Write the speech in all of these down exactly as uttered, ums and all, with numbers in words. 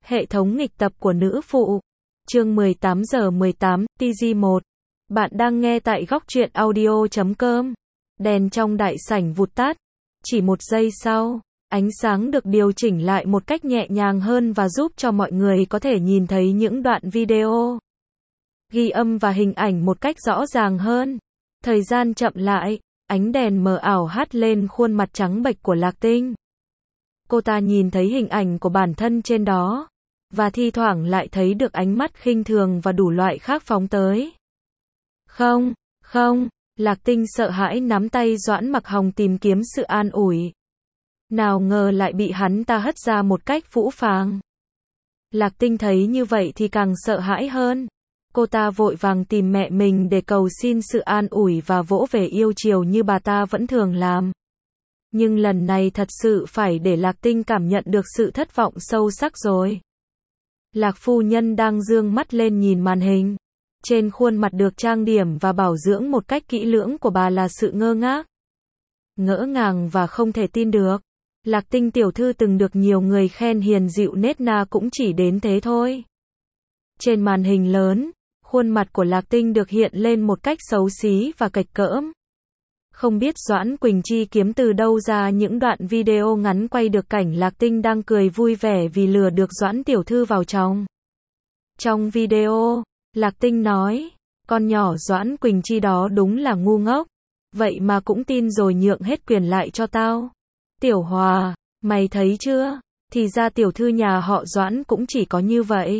Hệ thống nghịch tập của nữ phụ. Chương mười tám giờ mười tám, T G một. Bạn đang nghe tại góc truyện audio chấm com. Đèn trong đại sảnh vụt tắt. Chỉ một giây sau, ánh sáng được điều chỉnh lại một cách nhẹ nhàng hơn và giúp cho mọi người có thể nhìn thấy những đoạn video, ghi âm và hình ảnh một cách rõ ràng hơn. Thời gian chậm lại, ánh đèn mờ ảo hắt lên khuôn mặt trắng bệch của Lạc Tinh. Cô ta nhìn thấy hình ảnh của bản thân trên đó, và thi thoảng lại thấy được ánh mắt khinh thường và đủ loại khác phóng tới. Không, không, Lạc Tinh sợ hãi nắm tay Doãn Mặc Hồng tìm kiếm sự an ủi. Nào ngờ lại bị hắn ta hất ra một cách phũ phàng. Lạc Tinh thấy như vậy thì càng sợ hãi hơn. Cô ta vội vàng tìm mẹ mình để cầu xin sự an ủi và vỗ về yêu chiều như bà ta vẫn thường làm. Nhưng lần này thật sự phải để Lạc Tinh cảm nhận được sự thất vọng sâu sắc rồi. Lạc phu nhân đang dương mắt lên nhìn màn hình. Trên khuôn mặt được trang điểm và bảo dưỡng một cách kỹ lưỡng của bà là sự ngơ ngác, ngỡ ngàng và không thể tin được. Lạc Tinh tiểu thư từng được nhiều người khen hiền dịu nết na cũng chỉ đến thế thôi. Trên màn hình lớn, khuôn mặt của Lạc Tinh được hiện lên một cách xấu xí và kệch cỡm. Không biết Doãn Quỳnh Chi kiếm từ đâu ra những đoạn video ngắn quay được cảnh Lạc Tinh đang cười vui vẻ vì lừa được Doãn tiểu thư vào trong. Trong video, Lạc Tinh nói, con nhỏ Doãn Quỳnh Chi đó đúng là ngu ngốc, vậy mà cũng tin rồi nhượng hết quyền lại cho tao. Tiểu Hòa, mày thấy chưa, thì ra tiểu thư nhà họ Doãn cũng chỉ có như vậy.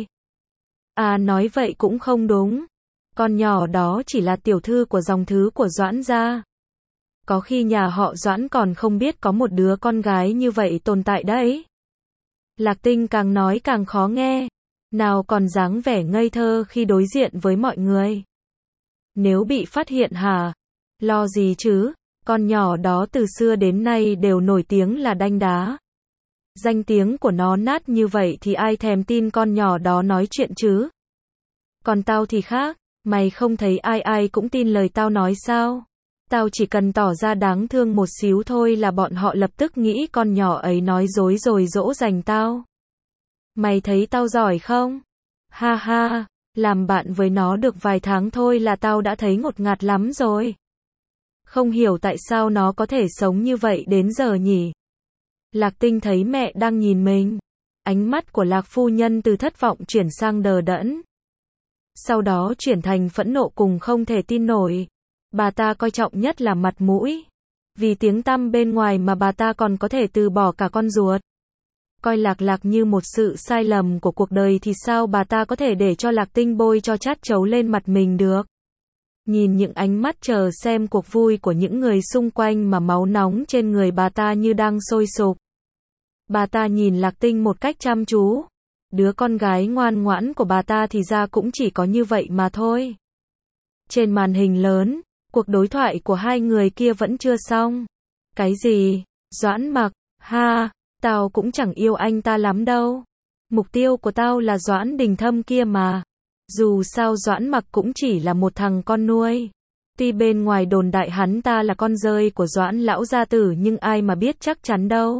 À nói vậy cũng không đúng, con nhỏ đó chỉ là tiểu thư của dòng thứ của Doãn gia. Có khi nhà họ Doãn còn không biết có một đứa con gái như vậy tồn tại đấy. Lạc Tinh càng nói càng khó nghe, nào còn dáng vẻ ngây thơ khi đối diện với mọi người. Nếu bị phát hiện hả? Lo gì chứ, con nhỏ đó từ xưa đến nay đều nổi tiếng là đanh đá. Danh tiếng của nó nát như vậy thì ai thèm tin con nhỏ đó nói chuyện chứ? Còn tao thì khác, mày không thấy ai ai cũng tin lời tao nói sao? Tao chỉ cần tỏ ra đáng thương một xíu thôi là bọn họ lập tức nghĩ con nhỏ ấy nói dối rồi dỗ dành tao. Mày thấy tao giỏi không? Ha ha, làm bạn với nó được vài tháng thôi là tao đã thấy ngột ngạt lắm rồi. Không hiểu tại sao nó có thể sống như vậy đến giờ nhỉ? Lạc Tinh thấy mẹ đang nhìn mình. Ánh mắt của Lạc phu nhân từ thất vọng chuyển sang đờ đẫn. Sau đó chuyển thành phẫn nộ cùng không thể tin nổi. Bà ta coi trọng nhất là mặt mũi. Vì tiếng tăm bên ngoài mà bà ta còn có thể từ bỏ cả con ruột. Coi Lạc Lạc như một sự sai lầm của cuộc đời thì sao bà ta có thể để cho Lạc Tinh bôi cho chát chấu lên mặt mình được. Nhìn những ánh mắt chờ xem cuộc vui của những người xung quanh mà máu nóng trên người bà ta như đang sôi sục. Bà ta nhìn Lạc Tinh một cách chăm chú. Đứa con gái ngoan ngoãn của bà ta thì ra cũng chỉ có như vậy mà thôi. Trên màn hình lớn, cuộc đối thoại của hai người kia vẫn chưa xong. Cái gì? Doãn Mặc, ha, tao cũng chẳng yêu anh ta lắm đâu. Mục tiêu của tao là Doãn Đình Thâm kia mà. Dù sao Doãn Mặc cũng chỉ là một thằng con nuôi. Tuy bên ngoài đồn đại hắn ta là con rơi của Doãn lão gia tử nhưng ai mà biết chắc chắn đâu.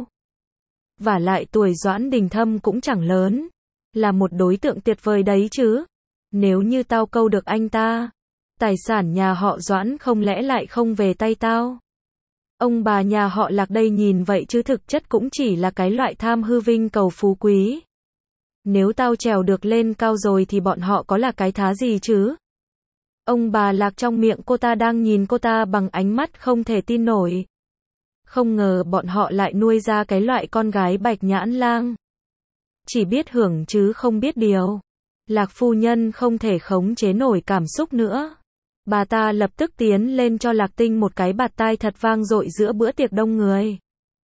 Vả lại tuổi Doãn Đình Thâm cũng chẳng lớn. Là một đối tượng tuyệt vời đấy chứ. Nếu như tao câu được anh ta, tài sản nhà họ Doãn không lẽ lại không về tay tao? Ông bà nhà họ Lạc đây nhìn vậy chứ thực chất cũng chỉ là cái loại tham hư vinh cầu phú quý. Nếu tao trèo được lên cao rồi thì bọn họ có là cái thá gì chứ? Ông bà Lạc trong miệng cô ta đang nhìn cô ta bằng ánh mắt không thể tin nổi. Không ngờ bọn họ lại nuôi ra cái loại con gái bạch nhãn lang. Chỉ biết hưởng chứ không biết điều. Lạc phu nhân không thể khống chế nổi cảm xúc nữa. Bà ta lập tức tiến lên cho Lạc Tinh một cái bạt tai thật vang dội giữa bữa tiệc đông người.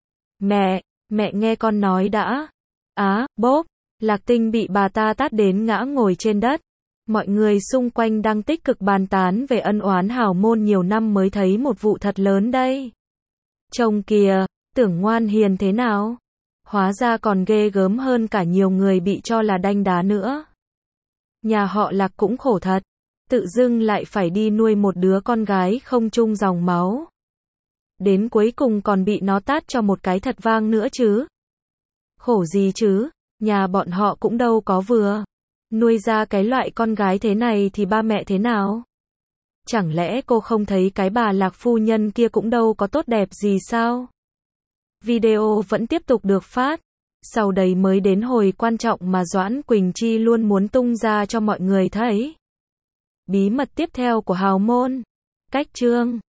Mẹ, mẹ nghe con nói đã. Á, bốp, Lạc Tinh bị bà ta tát đến ngã ngồi trên đất. Mọi người xung quanh đang tích cực bàn tán về ân oán hào môn nhiều năm mới thấy một vụ thật lớn đây. Chồng kìa, tưởng ngoan hiền thế nào? Hóa ra còn ghê gớm hơn cả nhiều người bị cho là đanh đá nữa. Nhà họ Lạc cũng khổ thật. Tự dưng lại phải đi nuôi một đứa con gái không chung dòng máu. Đến cuối cùng còn bị nó tát cho một cái thật vang nữa chứ. Khổ gì chứ, Nhà bọn họ cũng đâu có vừa nuôi ra cái loại con gái thế này thì ba mẹ thế nào? Chẳng lẽ cô không thấy cái bà Lạc phu nhân kia cũng đâu có tốt đẹp gì sao? Video vẫn tiếp tục được phát. Sau đây mới đến hồi quan trọng mà Doãn Quỳnh Chi luôn muốn tung ra cho mọi người thấy. Bí mật tiếp theo của hào môn. Cách chương